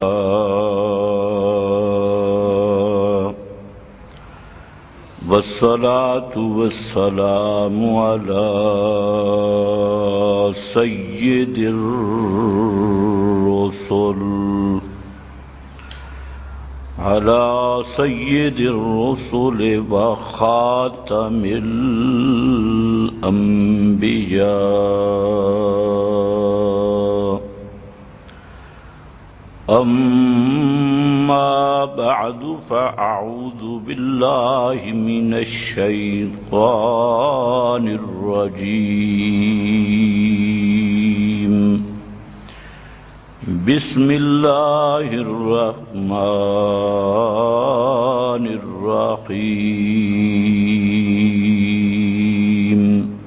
والصلاة والسلام على سيد الرسل وخاتم الأنبياء. أما بعد فأعوذ بالله من الشيطان الرجيم. بسم الله الرحمن الرحيم.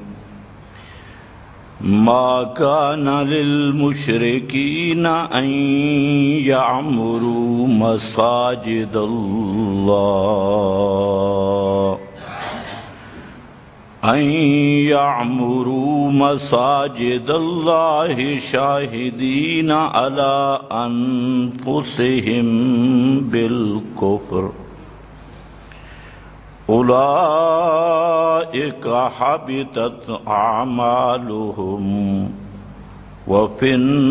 ما كان للمشركين أن يعمروا مساجد الله شاهدين على أنفسهم بالكفر. أولئك حبطت أعمالهم وفي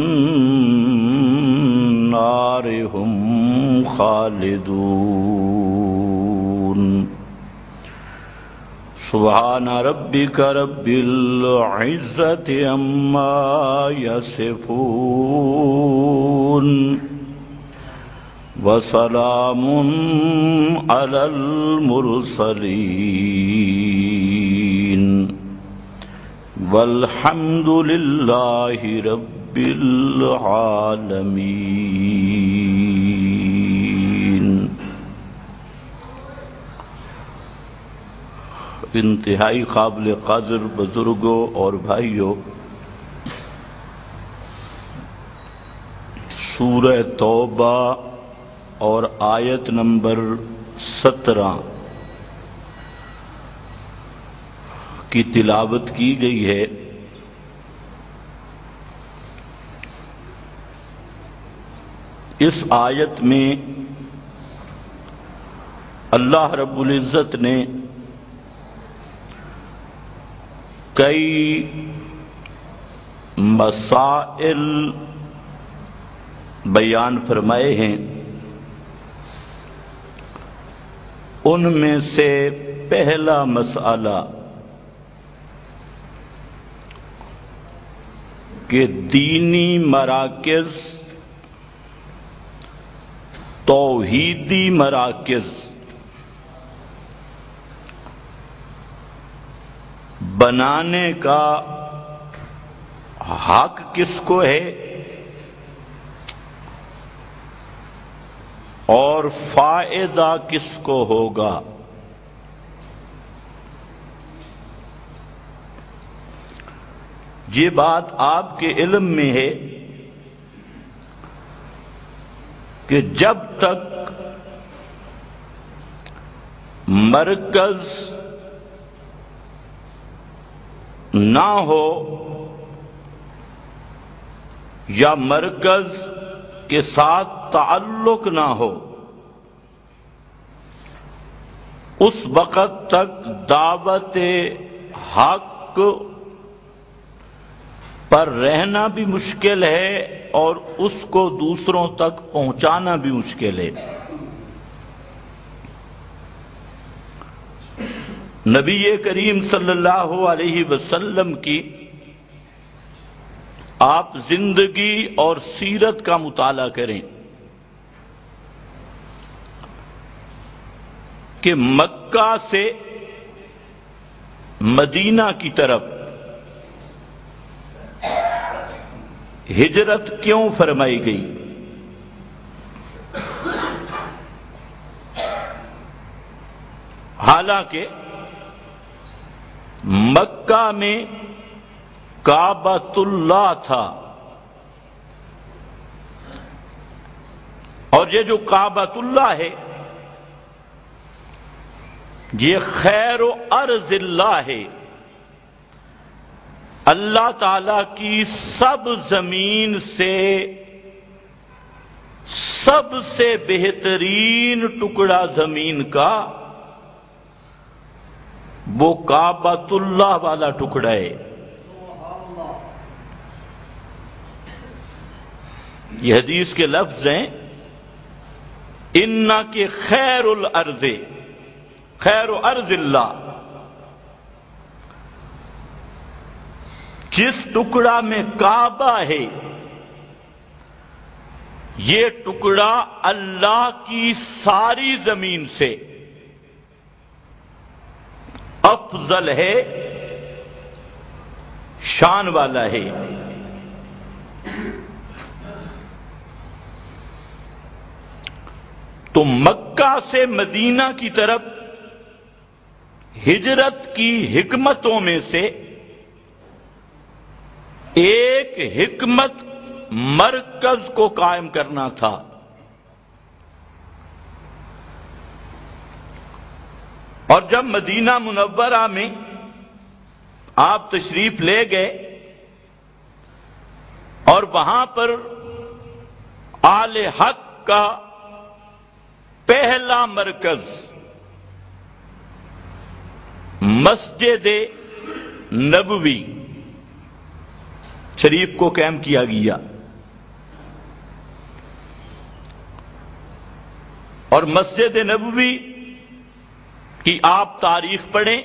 النار هم خالدون. سبحان ربك رب العزة عما يصفون وسلام على المرسلين والحمد لله رب العالمين. انتہائی قابل قدر بزرگوں اور بھائیوں، سورہ توبہ اور آیت نمبر 17 کی تلاوت کی گئی ہے. اس آیت میں اللہ رب العزت نے کئی مسائل بیان فرمائے ہیں. ان میں سے پہلا مسئلہ کہ دینی مراکز، توحیدی مراکز بنانے کا حق کس کو ہے اور فائدہ کس کو ہوگا. یہ بات آپ کے علم میں ہے کہ جب تک مرکز نہ ہو یا مرکز کے ساتھ تعلق نہ ہو، اس وقت تک دعوت حق پر رہنا بھی مشکل ہے اور اس کو دوسروں تک پہنچانا بھی مشکل ہے. نبی کریم صلی اللہ علیہ وسلم کی آپ زندگی اور سیرت کا مطالعہ کریں کہ مکہ سے مدینہ کی طرف ہجرت کیوں فرمائی گئی. حالانکہ مکہ میں کعبۃ اللہ تھا، اور یہ جو کعبۃ اللہ ہے یہ خیر و ارض اللہ ہے، اللہ تعالی کی سب زمین سے سب سے بہترین ٹکڑا زمین کا وہ کعبۃ اللہ والا ٹکڑا ہے۔ یہ حدیث کے لفظ ہیں، اِنَّ کے خیر الارض، خیر ارض اللہ، جس ٹکڑا میں کعبہ ہے یہ ٹکڑا اللہ کی ساری زمین سے افضل ہے، شان والا ہے۔ تو مکہ سے مدینہ کی طرف ہجرت کی حکمتوں میں سے ایک حکمت مرکز کو قائم کرنا تھا۔ اور جب مدینہ منورہ میں آپ تشریف لے گئے اور وہاں پر آل حق کا پہلا مرکز مسجد نبوی شریف کو قائم کیا گیا، اور مسجد نبوی کی آپ تاریخ پڑھیں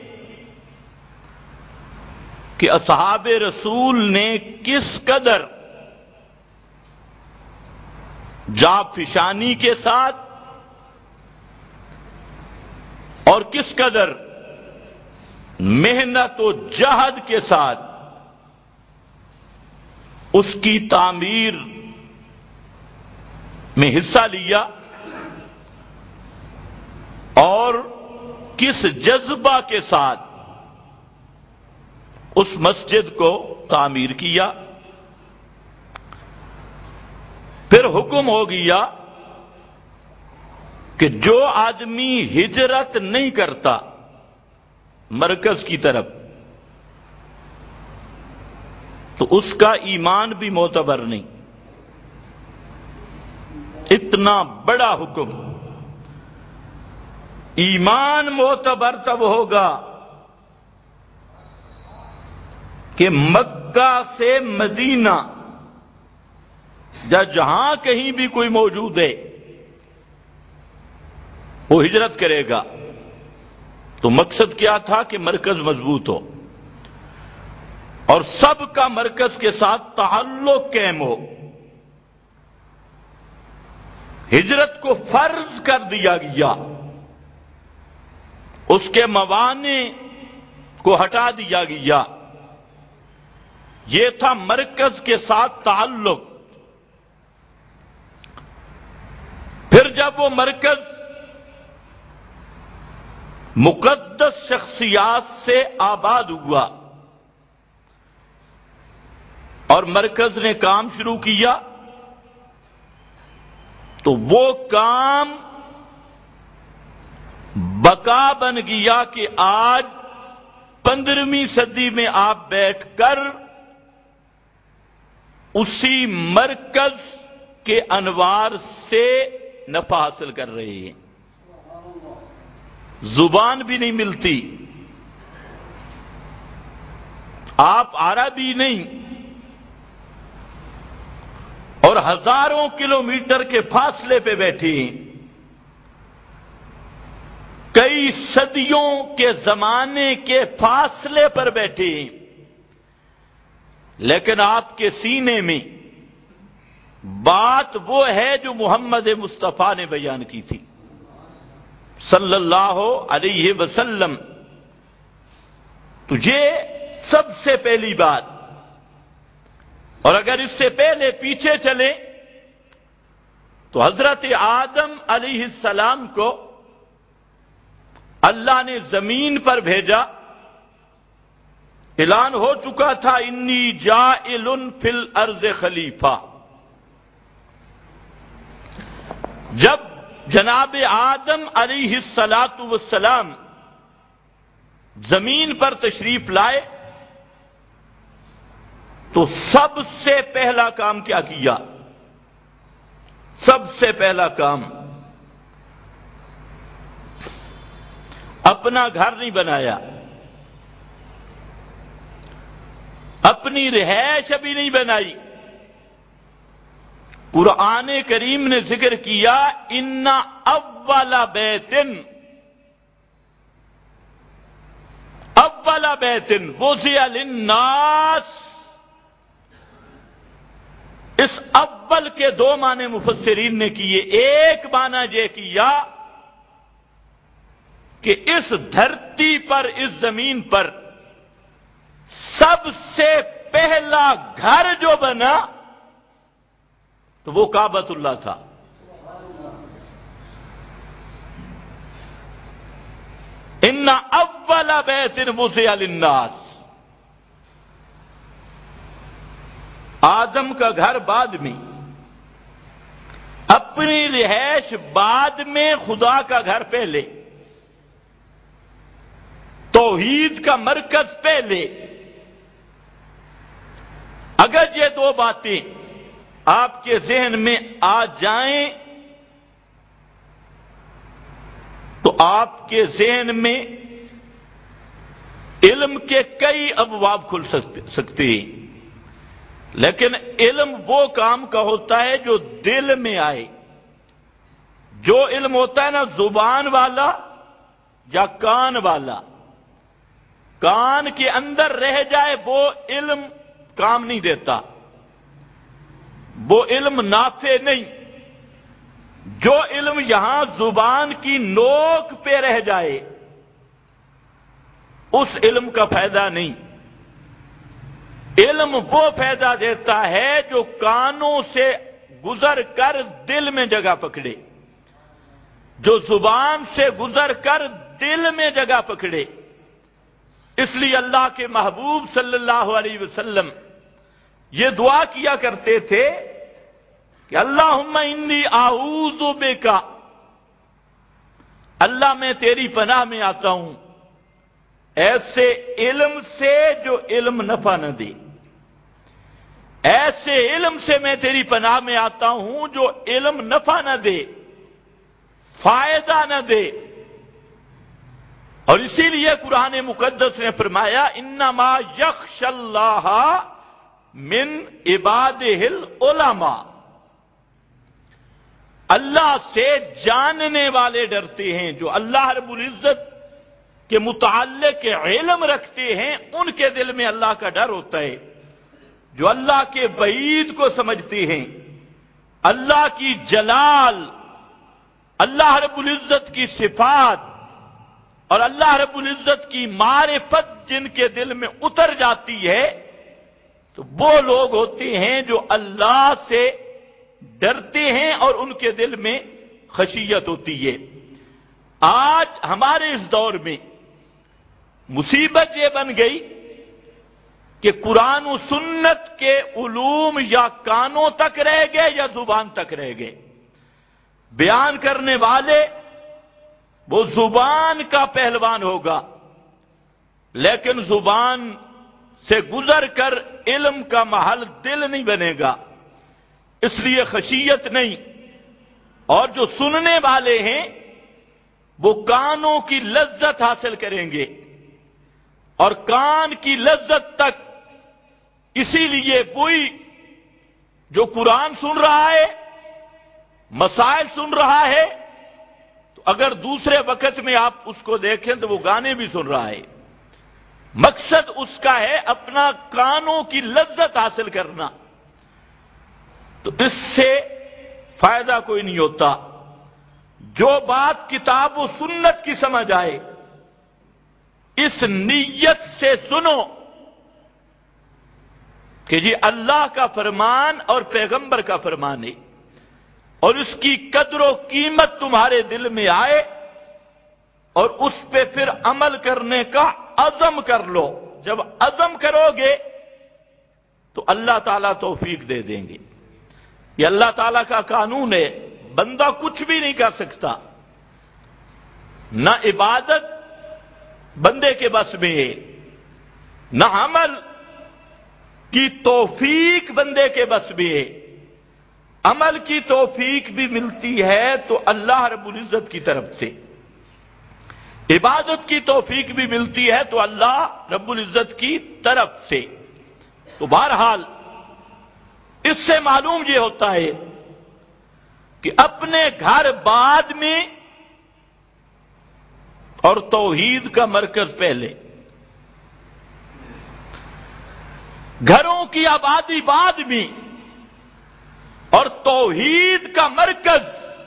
کہ اصحاب رسول نے کس قدر جانفشانی کے ساتھ اور کس قدر محنت و جہد کے ساتھ اس کی تعمیر میں حصہ لیا اور کس جذبہ کے ساتھ اس مسجد کو تعمیر کیا۔ پھر حکم ہو گیا کہ جو آدمی ہجرت نہیں کرتا مرکز کی طرف تو اس کا ایمان بھی معتبر نہیں۔ اتنا بڑا حکم۔ ایمان معتبر تب ہوگا کہ مکہ سے مدینہ یا جہاں کہیں بھی کوئی موجود ہے وہ ہجرت کرے گا۔ تو مقصد کیا تھا کہ مرکز مضبوط ہو اور سب کا مرکز کے ساتھ تعلق قائم ہو۔ ہجرت کو فرض کر دیا گیا، اس کے موانع کو ہٹا دیا گیا۔ یہ تھا مرکز کے ساتھ تعلق۔ پھر جب وہ مرکز مقدس شخصیات سے آباد ہوا اور مرکز نے کام شروع کیا تو وہ کام بقا بن گیا کہ آج 15ویں صدی میں آپ بیٹھ کر اسی مرکز کے انوار سے نفع حاصل کر رہے ہیں۔ زبان بھی نہیں ملتی، آپ عربی نہیں، اور ہزاروں کلومیٹر کے فاصلے پہ بیٹھے ہیں، کئی صدیوں کے زمانے کے فاصلے پر بیٹھے ہیں، لیکن آپ کے سینے میں بات وہ ہے جو محمد مصطفیٰ نے بیان کی تھی صلی اللہ علیہ وسلم۔ تجھے سب سے پہلی بات، اور اگر اس سے پہلے پیچھے چلے تو حضرت آدم علیہ السلام کو اللہ نے زمین پر بھیجا، اعلان ہو چکا تھا انی جاعل فی الارض خلیفہ۔ جب جناب آدم علیہ السلام زمین پر تشریف لائے تو سب سے پہلا کام کیا کیا؟ سب سے پہلا کام اپنا گھر نہیں بنایا، اپنی رہائش ابھی نہیں بنائی۔ قرآن کریم نے ذکر کیا ان اول بیت وضع للناس۔ اس اول کے دو معنی مفسرین نے کیے۔ ایک معنی یہ کیا کہ اس دھرتی پر، اس زمین پر سب سے پہلا گھر جو بنا تو وہ کعبۃ اللہ تھا۔ ان اول بیت وضع للناس۔ آدم کا گھر بعد میں، اپنی رہائش بعد میں، خدا کا گھر پہلے، توحید کا مرکز پہلے۔ اگر یہ دو باتیں آپ کے ذہن میں آ جائیں تو آپ کے ذہن میں علم کے کئی ابواب کھل سکتے ہیں، لیکن علم وہ کام کا ہوتا ہے جو دل میں آئے۔ جو علم ہوتا ہے نا زبان والا یا کان والا، کان کے اندر رہ جائے وہ علم کام نہیں دیتا، وہ علم نافع نہیں۔ جو علم یہاں زبان کی نوک پہ رہ جائے اس علم کا فائدہ نہیں۔ علم وہ فائدہ دیتا ہے جو کانوں سے گزر کر دل میں جگہ پکڑے، جو زبان سے گزر کر دل میں جگہ پکڑے۔ اس لیے اللہ کے محبوب صلی اللہ علیہ وسلم یہ دعا کیا کرتے تھے کہ اللہم انی اعوذ بک، اللہ میں تیری پناہ میں آتا ہوں ایسے علم سے جو علم نفع نہ دے، ایسے علم سے میں تیری پناہ میں آتا ہوں جو علم نفع نہ دے، فائدہ نہ دے۔ اور اسی لیے قرآن مقدس نے فرمایا انما یخشی اللہ من عبادہ العلماء، اللہ سے جاننے والے ڈرتے ہیں، جو اللہ رب العزت کے متعلق علم رکھتے ہیں ان کے دل میں اللہ کا ڈر ہوتا ہے، جو اللہ کے بعید کو سمجھتے ہیں، اللہ کی جلال، اللہ رب العزت کی صفات اور اللہ رب العزت کی معرفت جن کے دل میں اتر جاتی ہے تو وہ لوگ ہوتے ہیں جو اللہ سے ڈرتے ہیں اور ان کے دل میں خشیت ہوتی ہے۔ آج ہمارے اس دور میں مصیبت یہ بن گئی کہ قرآن و سنت کے علوم یا کانوں تک رہ گئے یا زبان تک رہ گئے۔ بیان کرنے والے وہ زبان کا پہلوان ہوگا لیکن زبان سے گزر کر علم کا محل دل نہیں بنے گا، اس لیے خشیت نہیں۔ اور جو سننے والے ہیں وہ کانوں کی لذت حاصل کریں گے، اور کان کی لذت تک اسی لیے وہی جو قرآن سن رہا ہے، مسائل سن رہا ہے، تو اگر دوسرے وقت میں آپ اس کو دیکھیں تو وہ گانے بھی سن رہا ہے۔ مقصد اس کا ہے اپنا کانوں کی لذت حاصل کرنا، تو اس سے فائدہ کوئی نہیں ہوتا۔ جو بات کتاب و سنت کی سمجھ آئے اس نیت سے سنو کہ جی اللہ کا فرمان اور پیغمبر کا فرمان ہے، اور اس کی قدر و قیمت تمہارے دل میں آئے اور اس پہ پھر عمل کرنے کا عزم کر لو۔ جب عزم کرو گے تو اللہ تعالیٰ توفیق دے دیں گے۔ یہ اللہ تعالیٰ کا قانون ہے، بندہ کچھ بھی نہیں کر سکتا، نہ عبادت بندے کے بس میں ہے، نہ عمل کی توفیق بندے کے بس میں ہے۔ عمل کی توفیق بھی ملتی ہے تو اللہ رب العزت کی طرف سے، عبادت کی توفیق بھی ملتی ہے تو اللہ رب العزت کی طرف سے۔ تو بہرحال اس سے معلوم یہ ہوتا ہے کہ اپنے گھر بعد میں اور توحید کا مرکز پہلے، گھروں کی آبادی بعد میں اور توحید کا مرکز،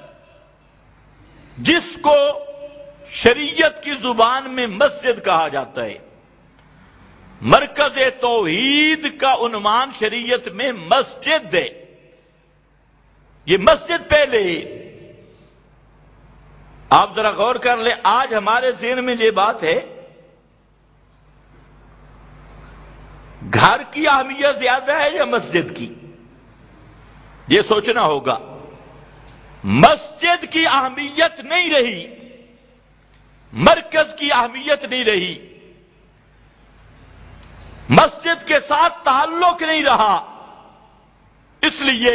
جس کو شریعت کی زبان میں مسجد کہا جاتا ہے، مرکز توحید کا عنوان شریعت میں مسجد ہے۔ یہ مسجد پہلے ہے۔ آپ ذرا غور کر لیں، آج ہمارے ذہن میں یہ بات ہے، گھر کی اہمیت زیادہ ہے یا مسجد کی؟ یہ سوچنا ہوگا۔ مسجد کی اہمیت نہیں رہی، مرکز کی اہمیت نہیں رہی، مسجد کے ساتھ تعلق نہیں رہا، اس لیے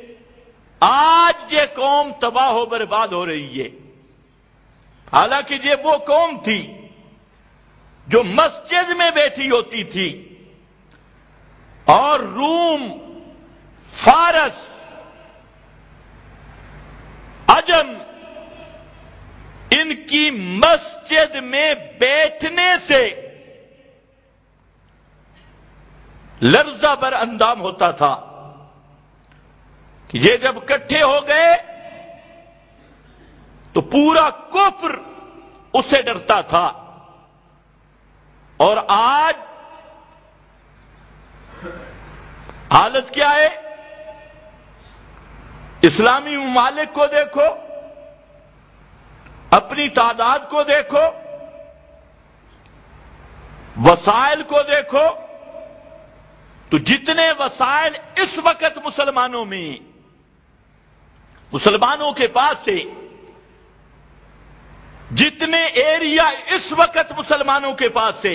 آج یہ قوم تباہ و برباد ہو رہی ہے۔ حالانکہ یہ وہ قوم تھی جو مسجد میں بیٹھی ہوتی تھی، اور روم، فارس، عجم ان کی مسجد میں بیٹھنے سے لرزہ بر اندام ہوتا تھا کہ یہ جب اکٹھے ہو گئے تو پورا کفر اس سے ڈرتا تھا۔ اور آج حالت کیا ہے؟ اسلامی ممالک کو دیکھو، اپنی تعداد کو دیکھو، وسائل کو دیکھو، تو جتنے وسائل اس وقت مسلمانوں کے پاس سے، جتنے ایریا اس وقت مسلمانوں کے پاس سے،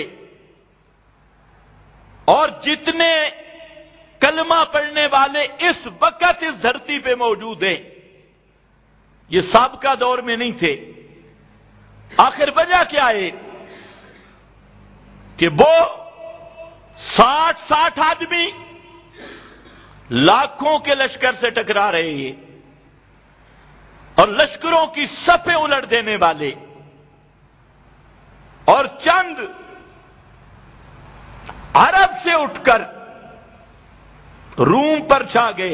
اور جتنے کلمہ پڑھنے والے اس وقت اس دھرتی پہ موجود ہیں، یہ سابقہ دور میں نہیں تھے۔ آخر وجہ کیا ہے کہ وہ 60 آدمی لاکھوں کے لشکر سے ٹکرا رہے ہیں، اور لشکروں کی صفیں الٹ دینے والے، اور چند عرب سے اٹھ کر روم پر چھا گئے،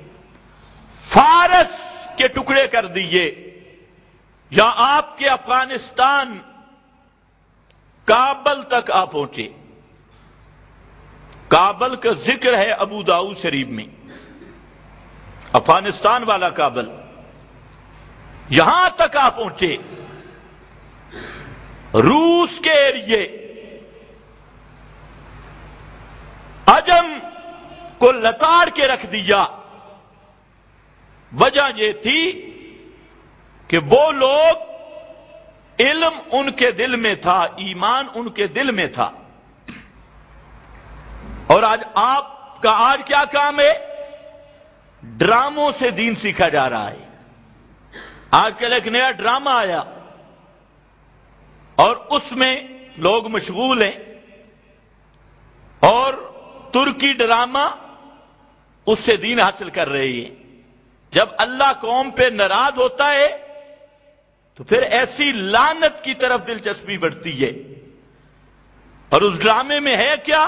فارس کے ٹکڑے کر دیے، یا آپ کے افغانستان کابل تک آ پہنچے۔ کابل کا ذکر ہے ابو داؤد شریف میں، افغانستان والا کابل، یہاں تک آ پہنچے۔ روس کے ایریے، عجم کو لتاڑ کے رکھ دیا۔ وجہ یہ تھی کہ وہ لوگ، علم ان کے دل میں تھا، ایمان ان کے دل میں تھا۔ اور آج آپ کا کیا کام ہے؟ ڈراموں سے دین سیکھا جا رہا ہے۔ آج کل ایک نیا ڈرامہ آیا اور اس میں لوگ مشغول ہیں، اور ترکی ڈرامہ اس سے دین حاصل کر رہے ہیں۔ جب اللہ قوم پہ ناراض ہوتا ہے تو پھر ایسی لعنت کی طرف دلچسپی بڑھتی ہے۔ اور اس ڈرامے میں ہے کیا؟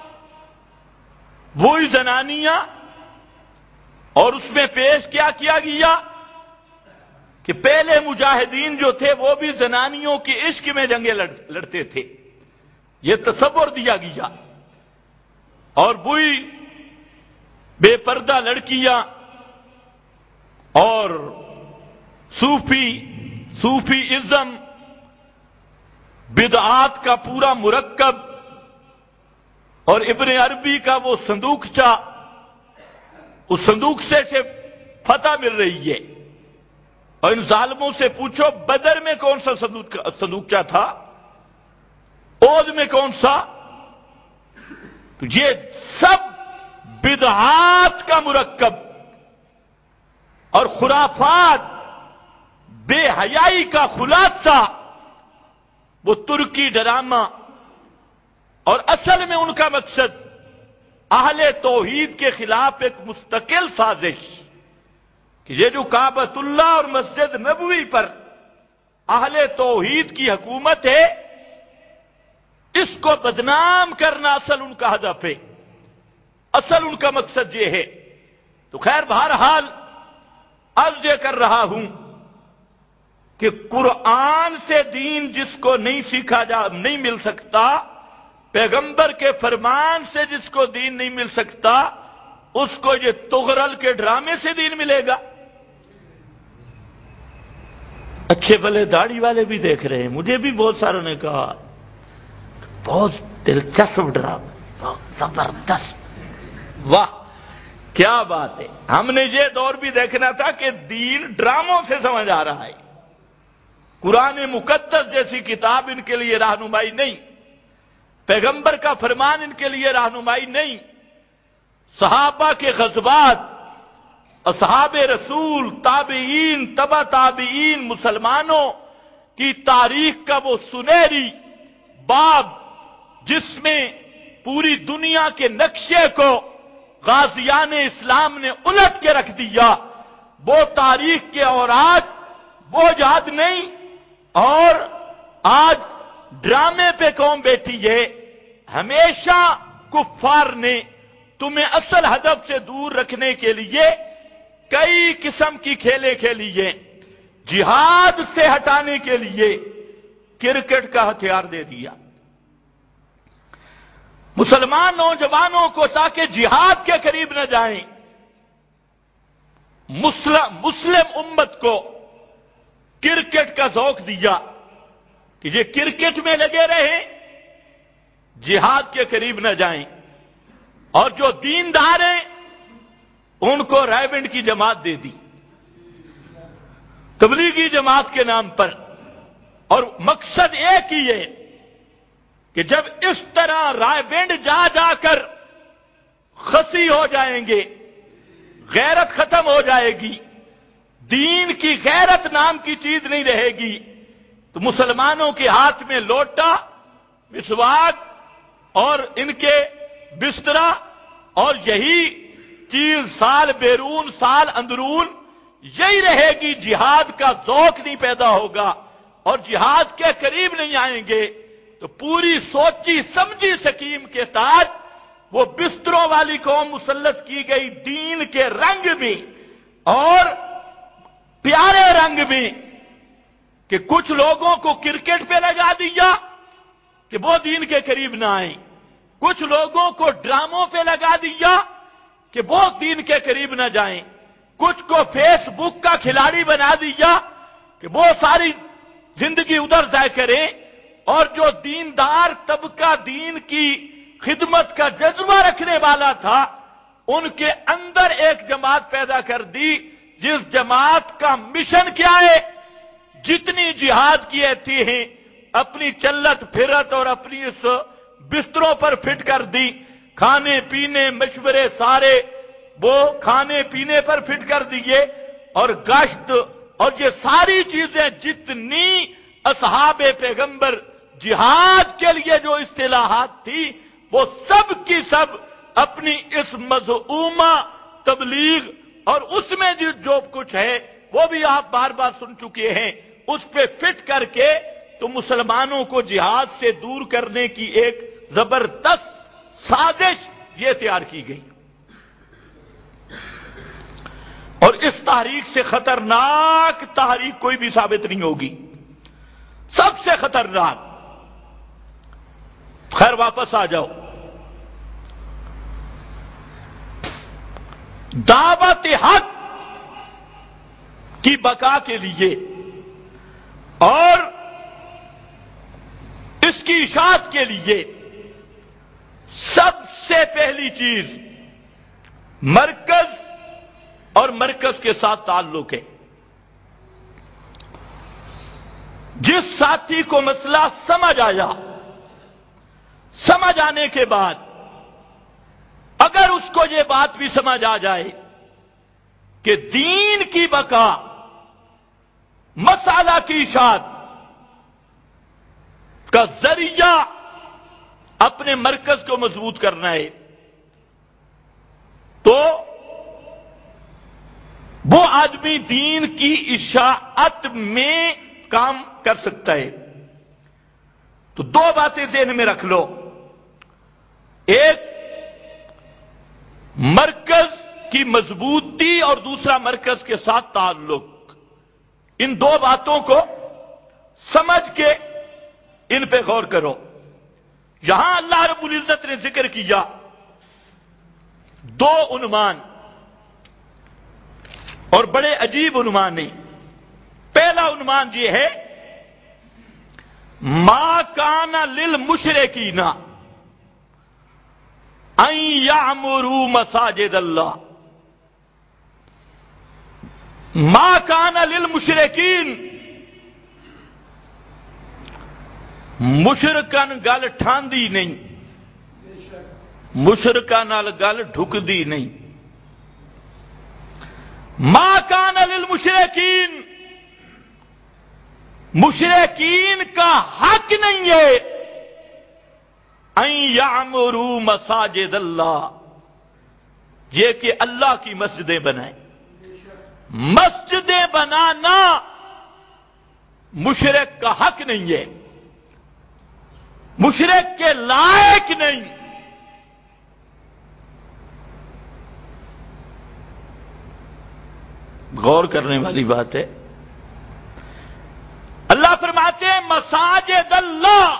وہی زنانیاں، اور اس میں پیش کیا گیا کہ پہلے مجاہدین جو تھے وہ بھی زنانیوں کے عشق میں جنگیں لڑتے تھے، یہ تصور دیا گیا۔ اور وہی بے پردہ لڑکیاں اور صوفی ازم، بدعات کا پورا مرکب، اور ابن عربی کا وہ صندوقچہ، اس صندوق سے فتح مل رہی ہے۔ اور ان ظالموں سے پوچھو بدر میں کون سا صندوقچہ تھا، احد میں کون سا؟ تو یہ سب بدعات کا مرکب، اور خرافات، بے حیائی کا خلاصہ وہ ترکی ڈرامہ، اور اصل میں ان کا مقصد اہل توحید کے خلاف ایک مستقل سازش کہ یہ جو کعبۃ اللہ اور مسجد نبوی پر اہل توحید کی حکومت ہے، اس کو بدنام کرنا اصل ان کا ہدف ہے، اصل ان کا مقصد یہ ہے۔ تو خیر بہرحال عرض یہ کر رہا ہوں کہ قرآن سے دین جس کو نہیں مل سکتا، پیغمبر کے فرمان سے جس کو دین نہیں مل سکتا، اس کو یہ تغرل کے ڈرامے سے دین ملے گا۔ اچھے بھلے داڑھی والے بھی دیکھ رہے ہیں، مجھے بھی بہت ساروں نے کہا بہت دلچسپ ڈرامہ، بہت زبردست، واہ کیا بات ہے۔ ہم نے یہ دور بھی دیکھنا تھا کہ دین ڈراموں سے سمجھ آ رہا ہے، قرآن مقدس جیسی کتاب ان کے لیے رہنمائی نہیں، پیغمبر کا فرمان ان کے لیے رہنمائی نہیں، صحابہ کے غزوات، اصحاب رسول، تابعین، تبع تابعین، مسلمانوں کی تاریخ کا وہ سنہری باب جس میں پوری دنیا کے نقشے کو غازیان اسلام نے الٹ کے رکھ دیا، وہ تاریخ کے اوراق وہ یاد نہیں، اور آج ڈرامے پہ قوم بیٹھی ہے۔ ہمیشہ کفار نے تمہیں اصل ہدف سے دور رکھنے کے لیے کئی قسم کی کھیلیں کھیلی ہیں، جہاد سے ہٹانے کے لیے کرکٹ کا ہتھیار دے دیا مسلمان نوجوانوں کو تاکہ جہاد کے قریب نہ جائیں، مسلم امت کو کرکٹ کا ذوق دیا کہ یہ کرکٹ میں لگے رہیں، جہاد کے قریب نہ جائیں، اور جو دیندار ہیں ان کو رائبنڈ کی جماعت دے دی تبلیغی جماعت کے نام پر، اور مقصد ایک ہی ہے کہ جب اس طرح رائبنڈ جا جا کر خسی ہو جائیں گے، غیرت ختم ہو جائے گی، دین کی غیرت نام کی چیز نہیں رہے گی، تو مسلمانوں کے ہاتھ میں لوٹا، مسواک اور ان کے بسترا، اور یہی چیز سال بیرون سال اندرون یہی رہے گی، جہاد کا ذوق نہیں پیدا ہوگا اور جہاد کے قریب نہیں آئیں گے، تو پوری سوچی سمجھی سکیم کے تحت وہ بستروں والی قوم مسلط کی گئی، دین کے رنگ میں اور پیارے رنگ میں، کہ کچھ لوگوں کو کرکٹ پہ لگا دیا کہ وہ دین کے قریب نہ آئیں، کچھ لوگوں کو ڈراموں پہ لگا دیا کہ وہ دین کے قریب نہ جائیں، کچھ کو فیس بک کا کھلاڑی بنا دیا کہ وہ ساری زندگی ادھر ضائع کریں، اور جو دیندار طبقہ دین کی خدمت کا جذبہ رکھنے والا تھا ان کے اندر ایک جماعت پیدا کر دی، جس جماعت کا مشن کیا ہے؟ جتنی جہاد کی ایتی ہیں اپنی چلت پھرت اور اپنی اس بستروں پر فٹ کر دی، کھانے پینے مشورے سارے وہ کھانے پینے پر فٹ کر دیے، اور گشت اور یہ ساری چیزیں جتنی اصحاب پیغمبر جہاد کے لیے جو اصطلاحات تھی وہ سب کی سب اپنی اس مذعومہ تبلیغ اور اس میں جو کچھ ہے وہ بھی آپ بار بار سن چکے ہیں، اس پہ فٹ کر کے تو مسلمانوں کو جہاد سے دور کرنے کی ایک زبردست سازش یہ تیار کی گئی، اور اس تحریک سے خطرناک تحریک کوئی بھی ثابت نہیں ہوگی، سب سے خطرناک۔ خیر واپس آ جاؤ، دعوت حق کی بقا کے لیے اور اس کی اشاعت کے لیے سب سے پہلی چیز مرکز اور مرکز کے ساتھ تعلق ہے۔ جس ساتھی کو مسئلہ سمجھ آیا، سمجھ آنے کے بعد اگر اس کو یہ بات بھی سمجھ آ جائے کہ دین کی بقا، مسئلہ کی اشاعت کا ذریعہ اپنے مرکز کو مضبوط کرنا ہے، تو وہ آدمی دین کی اشاعت میں کام کر سکتا ہے۔ تو دو باتیں ذہن میں رکھ لو، ایک مرکز کی مضبوطی اور دوسرا مرکز کے ساتھ تعلق۔ ان دو باتوں کو سمجھ کے ان پہ غور کرو۔ یہاں اللہ رب العزت نے ذکر کیا دو عنوان، اور بڑے عجیب عنوان ہیں۔ پہلا عنوان یہ ہے ما کان للمشرکین ان یعمروا مساجد اللہ۔ ما کان للمشرکین، مشرکن گل ٹھاندی نہیں، مشرکاں نال گل ڈھکدی نہیں۔ ما کان للمشرکین، مشرکین کا حق نہیں ہے ان یعمروا مساجد اللہ، یہ کہ اللہ کی مسجدیں بنائیں۔ مسجدیں بنانا مشرک کا حق نہیں ہے، مشرک کے لائق نہیں۔ غور کرنے والی بات ہے۔ اللہ فرماتے ہیں مساجد اللہ،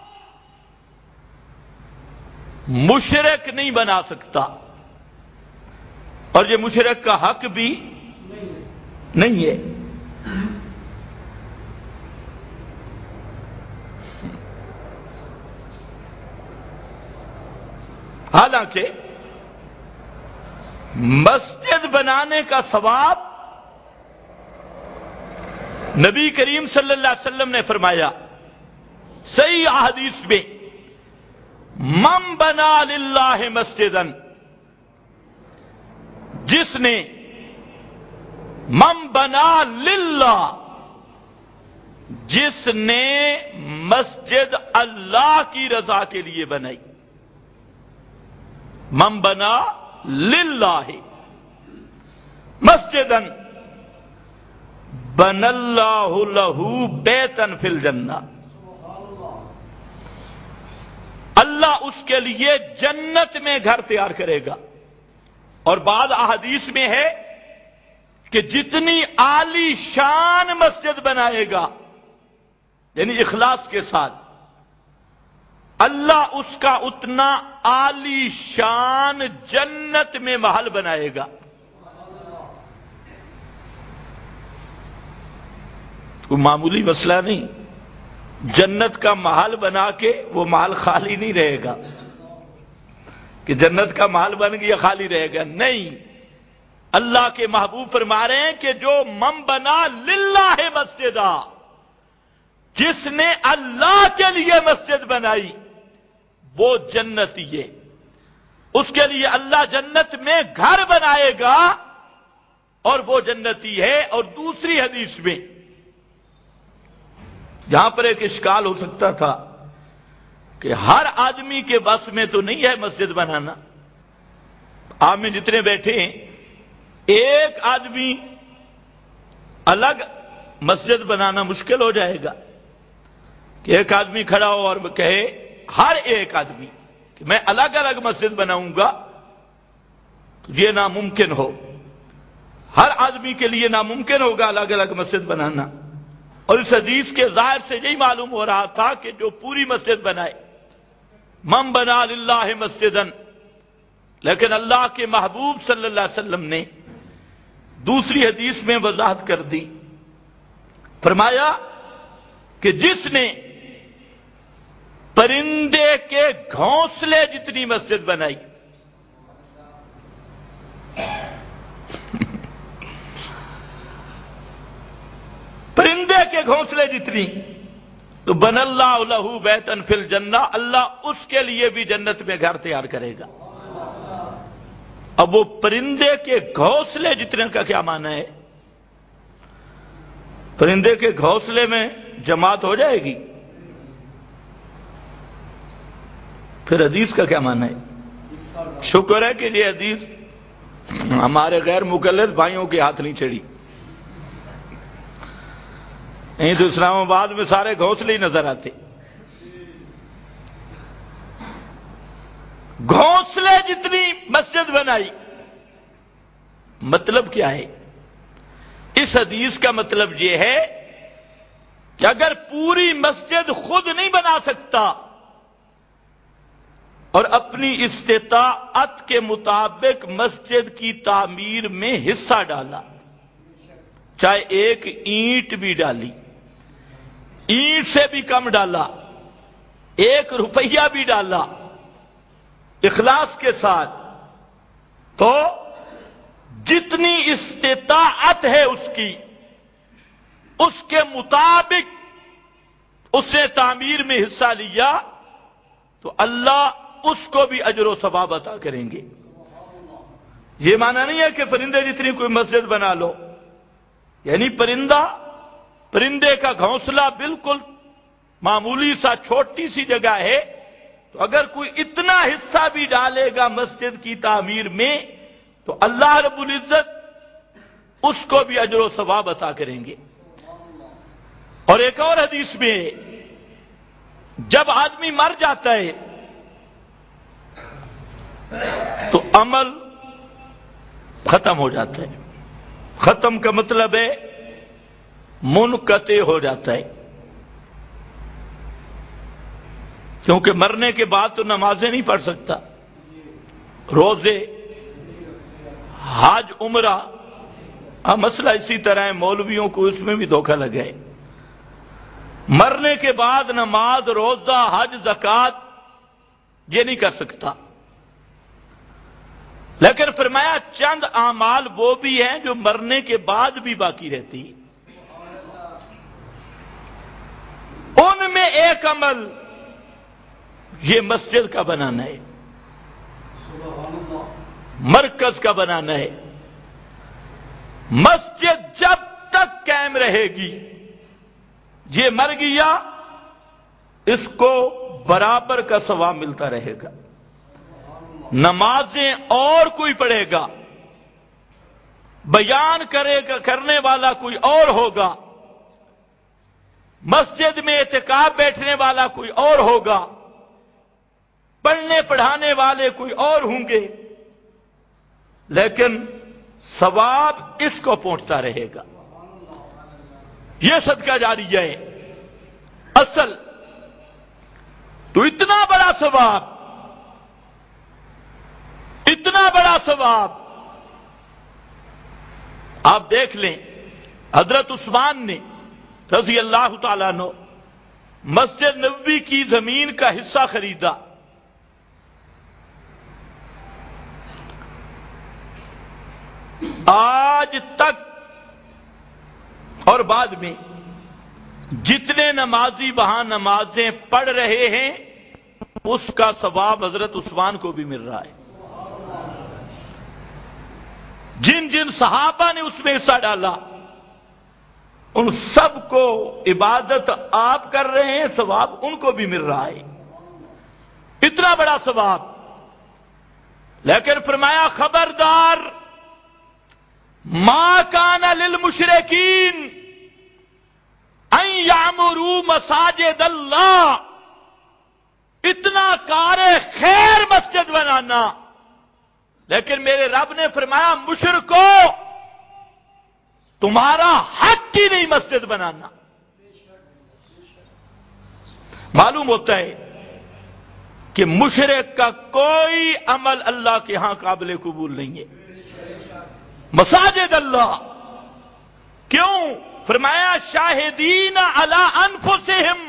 مشرک نہیں بنا سکتا، اور یہ مشرک کا حق بھی نہیں ہے۔ حالانکہ مسجد بنانے کا ثواب نبی کریم صلی اللہ علیہ وسلم نے فرمایا صحیح احادیث میں، من بنا للہ مسجدا، جس نے من بنا للہ، جس نے مسجد اللہ کی رضا کے لیے بنائی، من بنا للہ مسجدا بن اللہ لہ بیتا فی الجنہ، اللہ اس کے لیے جنت میں گھر تیار کرے گا۔ اور بعض احادیث میں ہے کہ جتنی عالی شان مسجد بنائے گا، یعنی اخلاص کے ساتھ، اللہ اس کا اتنا عالی شان جنت میں محل بنائے گا۔ کوئی معمولی مسئلہ نہیں، جنت کا محل بنا کے وہ محل خالی نہیں رہے گا کہ جنت کا محل بن گیا خالی رہے گا، نہیں۔ اللہ کے محبوب فرما رہے ہیں کہ جو من بنا للہ مسجدہ، جس نے اللہ کے لیے مسجد بنائی وہ جنتی ہے، اس کے لیے اللہ جنت میں گھر بنائے گا اور وہ جنتی ہے۔ اور دوسری حدیث میں، یہاں پر ایک اشکال ہو سکتا تھا کہ ہر آدمی کے بس میں تو نہیں ہے مسجد بنانا، آپ میں جتنے بیٹھے ہیں ایک آدمی الگ مسجد بنانا مشکل ہو جائے گا کہ ایک آدمی کھڑا ہو اور کہے ہر ایک آدمی کہ میں الگ الگ مسجد بناؤں گا، تو یہ ناممکن ہو، ہر آدمی کے لیے ناممکن ہوگا الگ الگ مسجد بنانا۔ اور اس حدیث کے ظاہر سے یہی معلوم ہو رہا تھا کہ جو پوری مسجد بنائے، من بنا للہ مسجدا، لیکن اللہ کے محبوب صلی اللہ علیہ وسلم نے دوسری حدیث میں وضاحت کر دی، فرمایا کہ جس نے پرندے کے گھونسلے جتنی مسجد بنائی، پرندے کے گھونسلے جتنی، تو بن اللہ لہ بیتا فی الجنہ، اللہ اس کے لیے بھی جنت میں گھر تیار کرے گا۔ اب وہ پرندے کے گھونسلے جتنے کا کیا معنی ہے؟ پرندے کے گھونسلے میں جماعت ہو جائے گی؟ پھر حدیث کا کیا معنی ہے؟ شکر ہے کہ یہ حدیث ہمارے غیر مقلد بھائیوں کے ہاتھ نہیں چڑھی، نہیں تو اسلام آباد میں سارے گھونسلے ہی نظر آتے۔ گھونسلے جتنی مسجد بنائی، مطلب کیا ہے؟ اس حدیث کا مطلب یہ ہے کہ اگر پوری مسجد خود نہیں بنا سکتا اور اپنی استطاعت کے مطابق مسجد کی تعمیر میں حصہ ڈالا، چاہے ایک اینٹ بھی ڈالی، اینٹ سے بھی کم ڈالا، 1 روپیہ بھی ڈالا اخلاص کے ساتھ، تو جتنی استطاعت ہے اس کی، اس کے مطابق اس نے تعمیر میں حصہ لیا تو اللہ اس کو بھی اجر و ثواب عطا کریں گے۔ یہ معنی نہیں ہے کہ پرندے جتنی کوئی مسجد بنا لو، یعنی پرندے کا گھونسلہ بالکل معمولی سا چھوٹی سی جگہ ہے، تو اگر کوئی اتنا حصہ بھی ڈالے گا مسجد کی تعمیر میں تو اللہ رب العزت اس کو بھی اجر و ثواب عطا کریں گے۔ اور ایک اور حدیث میں جب آدمی مر جاتا ہے تو عمل ختم ہو جاتا ہے۔ ختم کا مطلب ہے منقطع ہو جاتا ہے، کیونکہ مرنے کے بعد تو نمازیں نہیں پڑھ سکتا، روزے، حج، عمرہ۔ مسئلہ اسی طرح ہے، مولویوں کو اس میں بھی دھوکہ لگا ہے۔ مرنے کے بعد نماز، روزہ، حج، زکوٰۃ یہ نہیں کر سکتا، لیکن فرمایا چند اعمال وہ بھی ہیں جو مرنے کے بعد بھی باقی رہتی، ان میں ایک عمل یہ مسجد کا بنانا ہے، مرکز کا بنانا ہے۔ مسجد جب تک قائم رہے گی، یہ مر گیا اس کو برابر کا ثواب ملتا رہے گا۔ نمازیں اور کوئی پڑھے گا، بیان کرنے والا کوئی اور ہوگا، مسجد میں اعتکاف بیٹھنے والا کوئی اور ہوگا، پڑھنے پڑھانے والے کوئی اور ہوں گے، لیکن ثواب اس کو پہنچتا رہے گا۔ یہ صدقہ جاریہ ہے اصل۔ تو اتنا بڑا ثواب، اتنا بڑا ثواب آپ دیکھ لیں، حضرت عثمان نے رضی اللہ تعالیٰ عنہ مسجد نبوی کی زمین کا حصہ خریدا، آج تک اور بعد میں جتنے نمازی وہاں نمازیں پڑھ رہے ہیں اس کا ثواب حضرت عثمان کو بھی مل رہا ہے۔ جن جن صحابہ نے اس میں حصہ ڈالا ان سب کو عبادت آپ کر رہے ہیں، ثواب ان کو بھی مل رہا ہے، اتنا بڑا ثواب۔ لیکن فرمایا خبردار، ما کان للمشرکین ان یعمروا مساجد اللہ، اتنا کار خیر مسجد بنانا، لیکن میرے رب نے فرمایا مشرکو تمہارا حق ہی نہیں مسجد بنانا۔ معلوم ہوتا ہے کہ مشرک کا کوئی عمل اللہ کے ہاں قابل قبول نہیں ہے۔ مساجد اللہ کیوں؟ فرمایا شاہدین علی انفسہم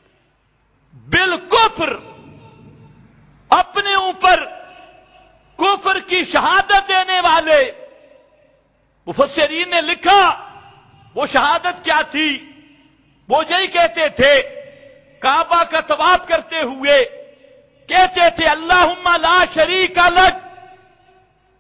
بالکفر، اپنے اوپر کفر کی شہادت دینے والے۔ مفسرین نے لکھا وہ شہادت کیا تھی؟ وہ یہی کہتے تھے کعبہ کا طواف کرتے ہوئے، کہتے تھے اللہم لا شریک لک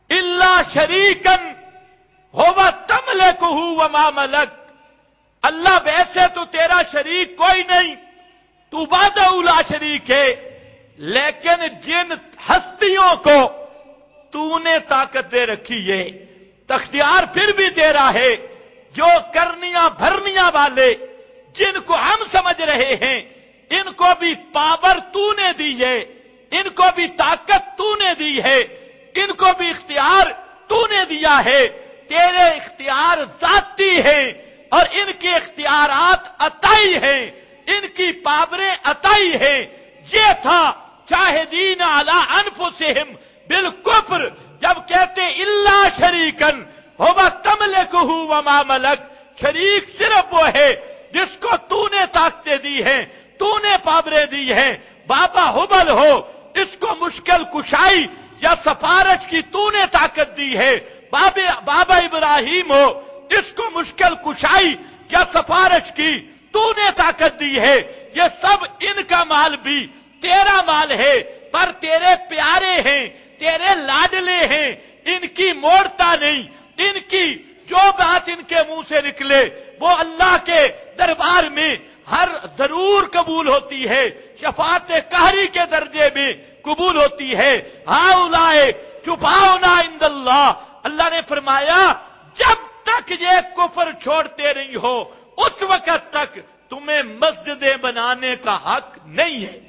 इल्ला शरीकन हुवा तमलिकुहु व मा मलक, अल्लाह वैसे तो तेरा शरीक कोई नहीं, तू वाहदहु ला शरीक है, लेकिन जिन हस्तियों को तूने ताकत दे रखी है, तख्तियार फिर भी तेरा है, जो करनियां भरनियां वाले जिनको हम समझ रहे हैं, इनको भी पावर तूने दी है, इनको भी ताकत तूने दी है, इनको भी इख्तियार तूने दिया है। तेरे इख्तियार जाती हैं और इनके इख्तियारात अताई हैं, इनकी पावरें अताई हैं। ये था शाहिदीन अला अनफुसिहिम बिल कुफ्र, जब कहते इल्ला शरीकन हुवा तमलिकुहु व मा मलक, शरीक सिर्फ वो है जिसको तूने ताकतें दी हैं, तूने पावरें दी हैं। बाबा हुबल हो, इसको मुश्किल कुशाई या सफारश की तूने ताकत दी है। बाबा इब्राहिम हो, इसको मुश्किल कुशाई या सफारश की तूने ताकत दी है। ये सब इनका माल भी तेरा माल है, पर तेरे प्यारे हैं, तेरे लाडले हैं, इनकी मोड़ता नहीं। इनकी जो बात इनके मुंह से निकले वो अल्लाह के दरबार में हर जरूर कबूल होती है, शफात कहरी के दर्जे में कबूल होती है। हाउलाए चुपाओना इंदल्लाह, अल्लाह ने फरमाया जब तक ये कुफर छोड़ते नहीं हो उस वक्त तक तुम्हें मस्जिदें बनाने का हक नहीं है।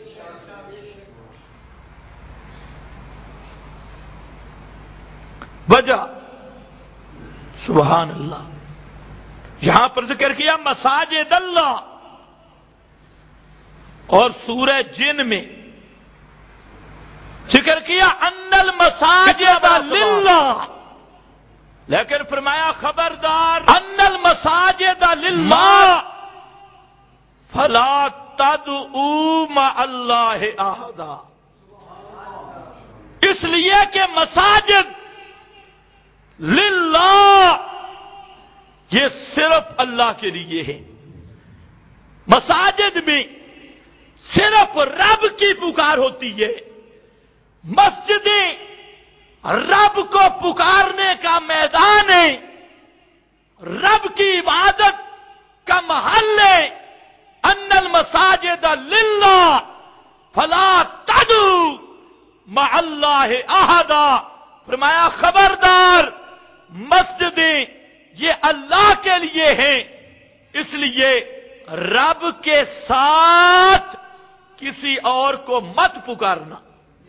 वजह सुभान अल्लाह, यहां पर जिक्र किया मसाजिद अल्लाह, और सूरह जिन में जिक्र किया अन्नल मसाजिद लिल्लाह, लेकिन फरमाया खबरदार अन्नल मसाजिद लिल्लाह फला तदऊ मा अल्लाह अहदा, इसलिए कि मसाजिद लिल्लाह ये सिर्फ अल्लाह के लिए है। मसाजिद में सिर्फ रब की पुकार होती है। मस्जिदें रब को पुकारने का मैदान है, रब की इबादत का महल है। अन्नल मसाजिद लिल्लाह फला तदू मा अल्लाह अहदा, फरमाया खबरदार मस्जिदें ये अल्लाह के लिए हैं, इसलिए रब के साथ किसी और को मत पुकारना।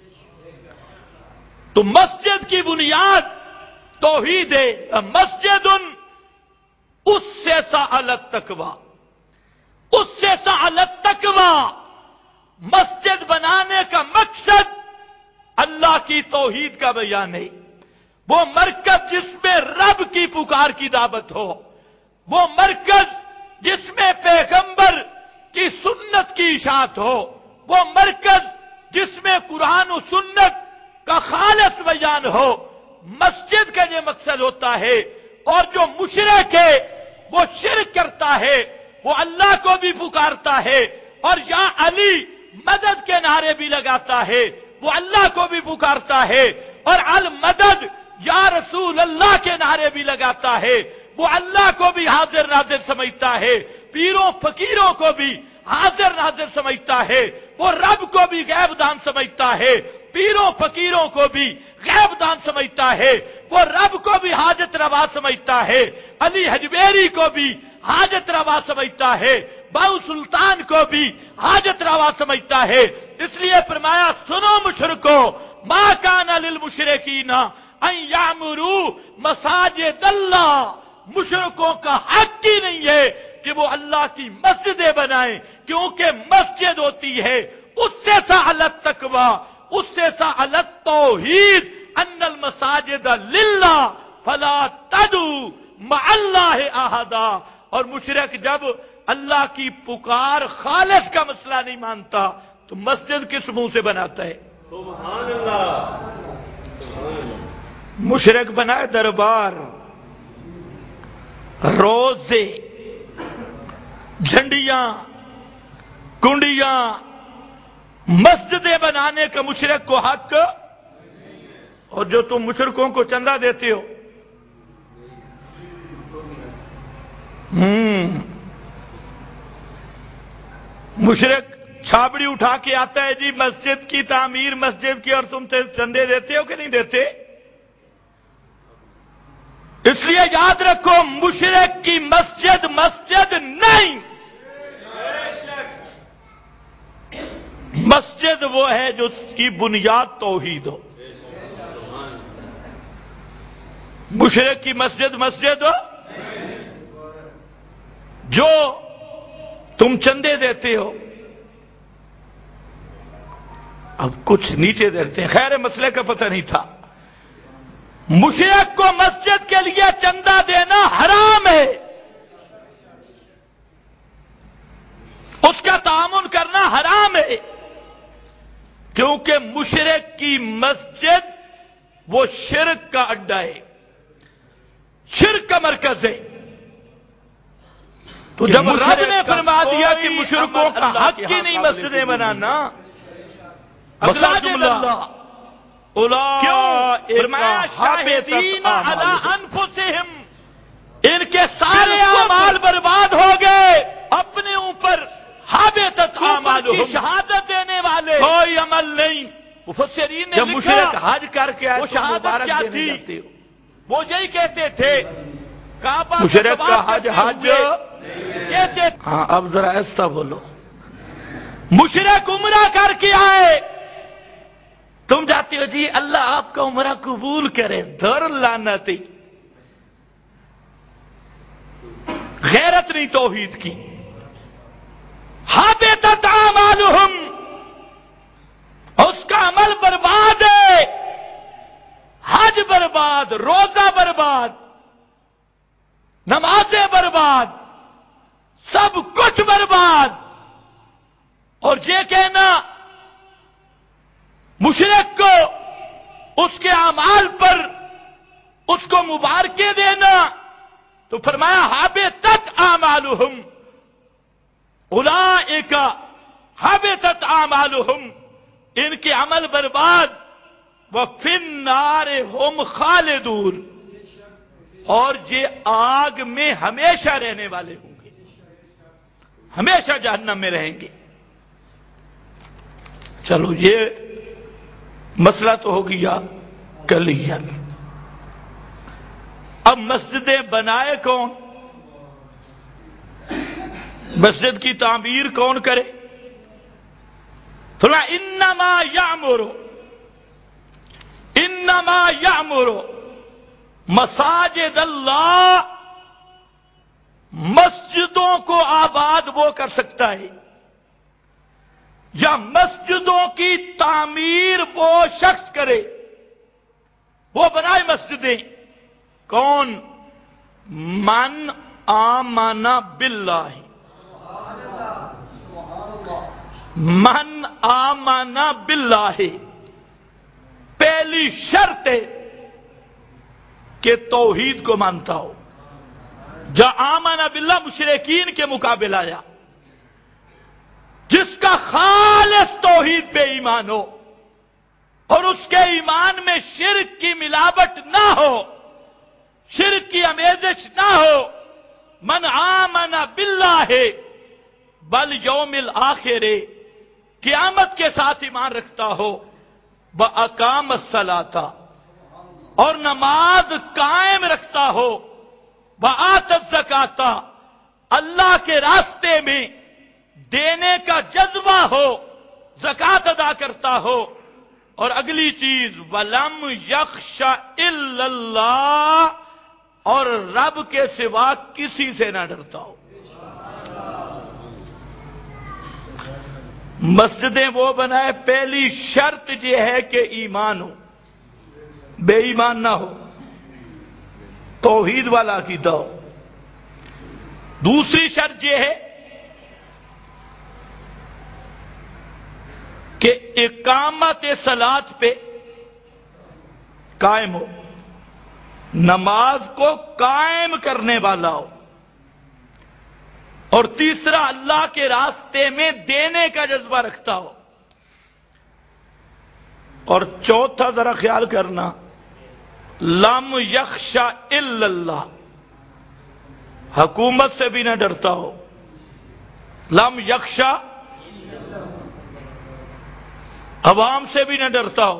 तो मस्जिद की बुनियाद तौहीद है। मस्जिदुन उससे सअलत तकवा, उससे सअलत तकवा, मस्जिद बनाने का मकसद अल्लाह की तौहीद का बयान है। वो मरकज जिसमें रब की पुकार की दावत हो, वो मरकज जिसमें पैगंबर की सुन्नत की इशाअत हो, वो मरकज जिसमें कुरान और सुन्नत का खालिस बयान हो। मस्जिद का ये मकसद होता है। और जो मुशरिक है वो शिरक करता है, वो अल्लाह को भी पुकारता है और या अली मदद के नारे भी लगाता है, वो अल्लाह को भी पुकारता है और अल मदद या रसूल अल्लाह के नारे भी लगाता है, वो अल्लाह को भी हाजिर नाजिर समझता है, पीरों फकीरों को भी हाजिर नाजिर समझता है, वो रब को भी गैब दान समझता है, पीरों फकीरों को भी गैब दान समझता है, वो रब को भी हाजत रवा समझता है, अली हजवेरी को भी हाजत रवा समझता है, बाऊ सुल्तान को भी हाजत रवा समझता है। इसलिए फरमाया सुनो मुशरिको, मा काना लिल मुशरिकीना अन यामुरू मसाजिद अल्लाह, मुशरिकों का हक ही नहीं है कि वो अल्लाह की मस्जिदें बनाएं, क्योंकि मस्जिद होती है उससे सअलत तकवा, उससे सअलत तौहीद। अन्नल मसाजिद लिल्लाह फला तदू मा अल्लाह अहदा। और मुशरिक जब अल्लाह की पुकार खालिस का मसला नहीं मानता तो मस्जिद किस मुंह से बनाता है? सुभान अल्लाह। मुशरिक बनाए दरबार, रोजे, झंडियां, कुंडियां, मस्जिदें बनाने का मुशरिक को हक, اور جو تم مشرکوں کو چندہ دیتے ہو، مشرک چھابڑی اٹھا کے آتا ہے جی مسجد کی تعمیر، مسجد کی، اور تم چندے دیتے ہو کہ نہیں دیتے؟ اس لیے یاد رکھو، مشرک کی مسجد مسجد نہیں، مسجد وہ ہے جو اس کی بنیاد توحید ہو۔ مشرک کی مسجد مسجد ہو جو تم چندے دیتے ہو۔ اب کچھ نیچے دیکھتے ہیں، خیر مسئلے کا پتہ نہیں تھا۔ مشرک کو مسجد کے لیے چندہ دینا حرام ہے، اس کا تعاون کرنا حرام ہے، کیونکہ مشرک کی مسجد وہ شرک کا اڈا ہے، شرک کا مرکز ہے۔ تو جب رب نے فرما دیا کہ مشرکوں کا حق ہی نہیں مسجدیں بنانا، اگلا جملہ کیوں فرمایا شاہدین علی انفسہم، ان کے سارے اعمال برباد ہو گئے، اپنے اوپر حابطت اعمالہم، شہادت دینے والے کوئی عمل نہیں۔ مفسرین نے جب مشرک حج کر کے آئے، وہ شہادت کیا تھی؟ وہ یہی کہتے تھے کعبہ مشرک کا حج کہتے، ہاں اب ذرا ایسا بولو، مشرک عمرہ کر کے آئے، تم جاتے ہو جی اللہ آپ کا عمرہ قبول کرے، در لعنتی، غیرت نہیں توحید کی۔ حابطت اعمالہم، اس کا عمل برباد ہے، حج برباد، روزہ برباد، نمازیں برباد، سب کچھ برباد۔ اور یہ کہنا مشرک کو اس کے اعمال پر اس کو مبارکیں دینا، تو فرمایا حابطت اعمالہم اولئک حابطت اعمالہم، ان کے عمل برباد، وفی النار ہم خالدون، اور یہ آگ میں ہمیشہ رہنے والے ہوں گے، ہمیشہ جہنم میں رہیں گے۔ چلو یہ مسئلہ تو ہو گیا کلیئر۔ اب مسجدیں بنائے کون؟ مسجد کی تعمیر کون کرے؟ فرمایا انما یعمر مساجد اللہ، مسجدوں کو آباد وہ کر سکتا ہے یا مسجدوں کی تعمیر وہ شخص کرے، وہ بنائے مسجدیں، کون؟ من آمن باللہ، من آمن باللہ، پہلی شرط ہے کہ توحید کو مانتا ہو۔ جا آمن باللہ مشرکین کے مقابل آیا، جس کا خالص توحید پہ ایمان ہو اور اس کے ایمان میں شرک کی ملاوٹ نہ ہو، شرک کی آمیزش نہ ہو۔ من آمن باللہ والیوم الآخر، قیامت کے ساتھ ایمان رکھتا ہو، وَأَقَامَ الصَّلَاةَ، اور نماز قائم رکھتا ہو، وَآتَ الزَّکَاةَ، اللہ کے راستے میں دینے کا جذبہ ہو، زکات ادا کرتا ہو، اور اگلی چیز وَلَمْ يَخْشَ إِلَّا اللَّهَ، اور رب کے سوا کسی سے نہ ڈرتا ہو۔ مسجدیں وہ بنائے، پہلی شرط یہ ہے کہ ایمان ہو، بے ایمان نہ ہو، توحید والا عقیدہ ہو۔ دوسری شرط یہ ہے کہ اقامت صلاۃ پہ قائم ہو، نماز کو قائم کرنے والا ہو، اور تیسرا اللہ کے راستے میں دینے کا جذبہ رکھتا ہو، اور چوتھا ذرا خیال کرنا، لم یخشا الا اللہ، حکومت سے بھی نہ ڈرتا ہو. لم یخشا، عوام سے بھی نہ ڈرتا ہو.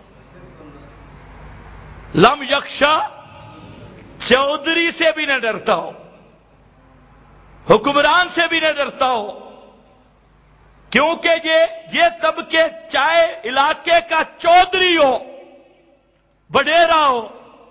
لم یخشا، چودھری سے بھی نہ ڈرتا ہو، حکمران سے بھی نہ ڈرتا ہو. کیونکہ یہ طبقے چاہے علاقے کا چودھری ہو، وڈیرا ہو،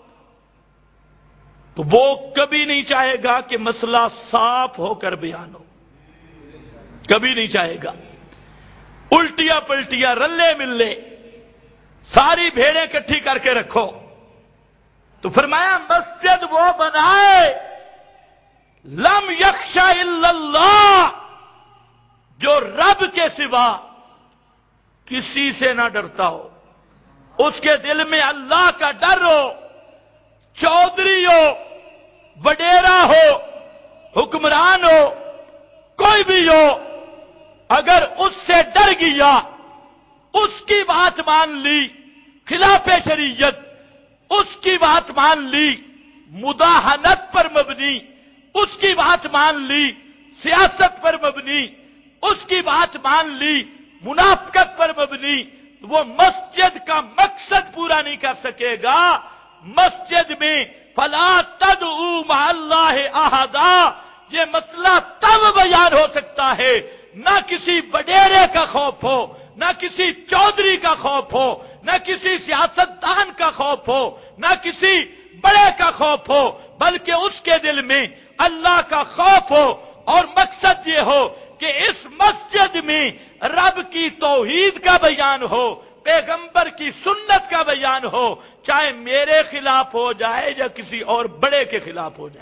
تو وہ کبھی نہیں چاہے گا کہ مسئلہ صاف ہو کر بیان ہو. کبھی نہیں چاہے گا. الٹیاں پلٹیاں، رلے ملے، ساری بھیڑیں اکٹھی کر کے رکھو. تو فرمایا مسجد وہ بنائے لم یخشا الا اللہ، جو رب کے سوا کسی سے نہ ڈرتا ہو، اس کے دل میں اللہ کا ڈر ہو. چودھری ہو، وڈیرا ہو، حکمران ہو، کوئی بھی ہو، اگر اس سے ڈر گیا، اس کی بات مان لی خلاف شریعت، اس کی بات مان لی مداہنت پر مبنی، اس کی بات مان لی سیاست پر مبنی، اس کی بات مان لی منافقت پر مبنی، تو وہ مسجد کا مقصد پورا نہیں کر سکے گا. مسجد میں فلا تدعوا مع اللہ احدا، یہ مسئلہ تب بیان ہو سکتا ہے نہ کسی وڈیرے کا خوف ہو، نہ کسی چودھری کا خوف ہو، نہ کسی سیاستدان کا خوف ہو، نہ کسی بڑے کا خوف ہو، بلکہ اس کے دل میں اللہ کا خوف ہو. اور مقصد یہ ہو کہ اس مسجد میں رب کی توحید کا بیان ہو، پیغمبر کی سنت کا بیان ہو، چاہے میرے خلاف ہو جائے یا کسی اور بڑے کے خلاف ہو جائے.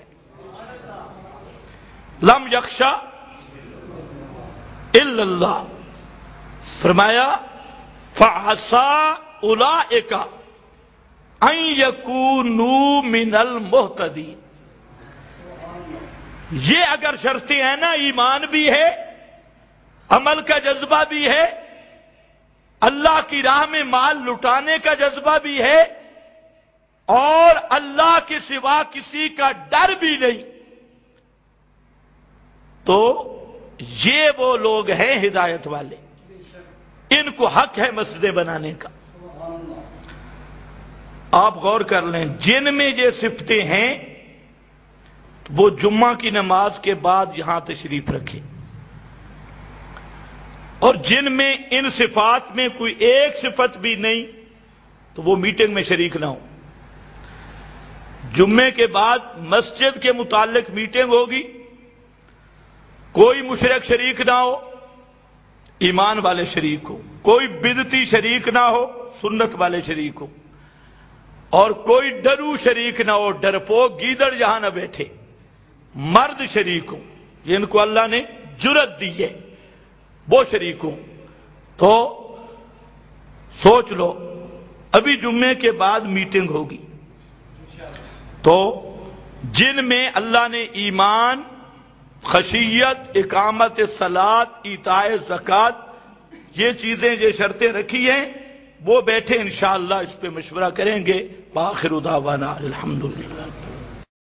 لم یخشا الا اللہ. فرمایا فعسى اولئک ان یکونوا من المہتدین. یہ اگر شرطیں ہیں نا، ایمان بھی ہے، عمل کا جذبہ بھی ہے، اللہ کی راہ میں مال لٹانے کا جذبہ بھی ہے، اور اللہ کے سوا کسی کا ڈر بھی نہیں، تو یہ وہ لوگ ہیں ہدایت والے. ان کو حق ہے مسجدیں بنانے کا. آپ غور کر لیں، جن میں یہ صفتیں ہیں وہ جمعہ کی نماز کے بعد یہاں تشریف رکھیں، اور جن میں ان صفات میں کوئی ایک صفت بھی نہیں تو وہ میٹنگ میں شریک نہ ہو. جمعے کے بعد مسجد کے متعلق میٹنگ ہوگی، کوئی مشرک شریک نہ ہو، ایمان والے شریک ہو، کوئی بدعتی شریک نہ ہو، سنت والے شریک ہو، اور کوئی ڈرو شریک نہ ہو، ڈرپوک گیدڑ یہاں نہ بیٹھے، مرد شریک ہوں جن کو اللہ نے جرت دی ہے وہ شریک ہوں. تو سوچ لو، ابھی جمعے کے بعد میٹنگ ہوگی، تو جن میں اللہ نے ایمان، خشیت، اقامت صلاۃ، ایتاء زکات، یہ چیزیں، یہ شرطیں رکھی ہیں، وہ بیٹھے انشاءاللہ اس پہ مشورہ کریں گے. بآخر دعوانا الحمدللہ.